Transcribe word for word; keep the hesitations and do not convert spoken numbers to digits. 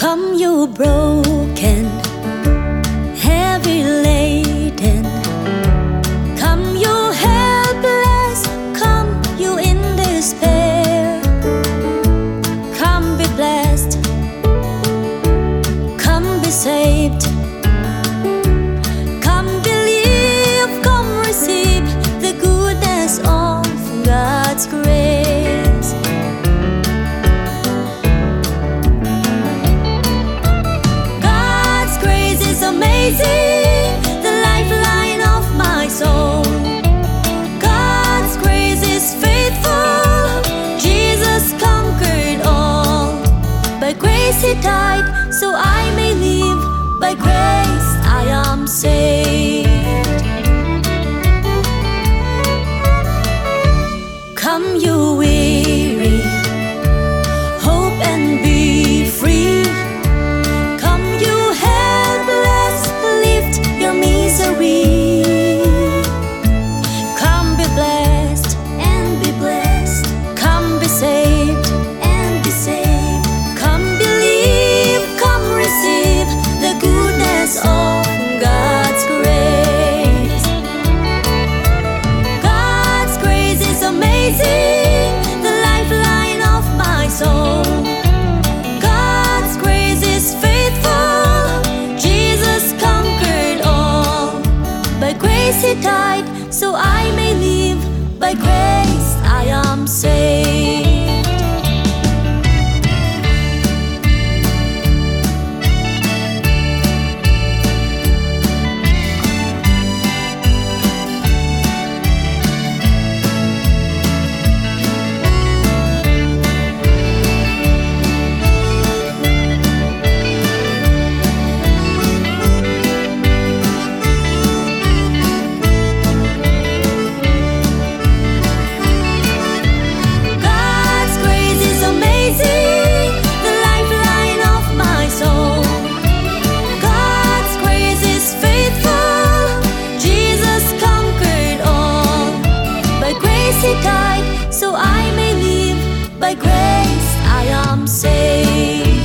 Come, you broken, heavy laden. Come, you helpless. Come, you in despair. Come, be blessed. Come, be saved. Come, believe. Come, receive the goodness of God's grace. God's grace is amazing, the lifeline of my soul. God's grace is faithful. Jesus conquered all. By grace He died, so I may live. By grace I am saved. Come, you weary, hope and be free. Come, you helpless, lift your misery. Come, be blessed and be blessed. Come, be saved and be saved. Come, believe, come, receive the goodness of God's grace. God's grace is amazing, the lifeline of my soul. God's grace is faithful. Jesus conquered all. By grace He died, so I may live. By grace I am saved. God's grace is amazing, the lifeline of my soul. God's grace is faithful. Jesus conquered all. By grace He died, so I may live. By grace I am saved.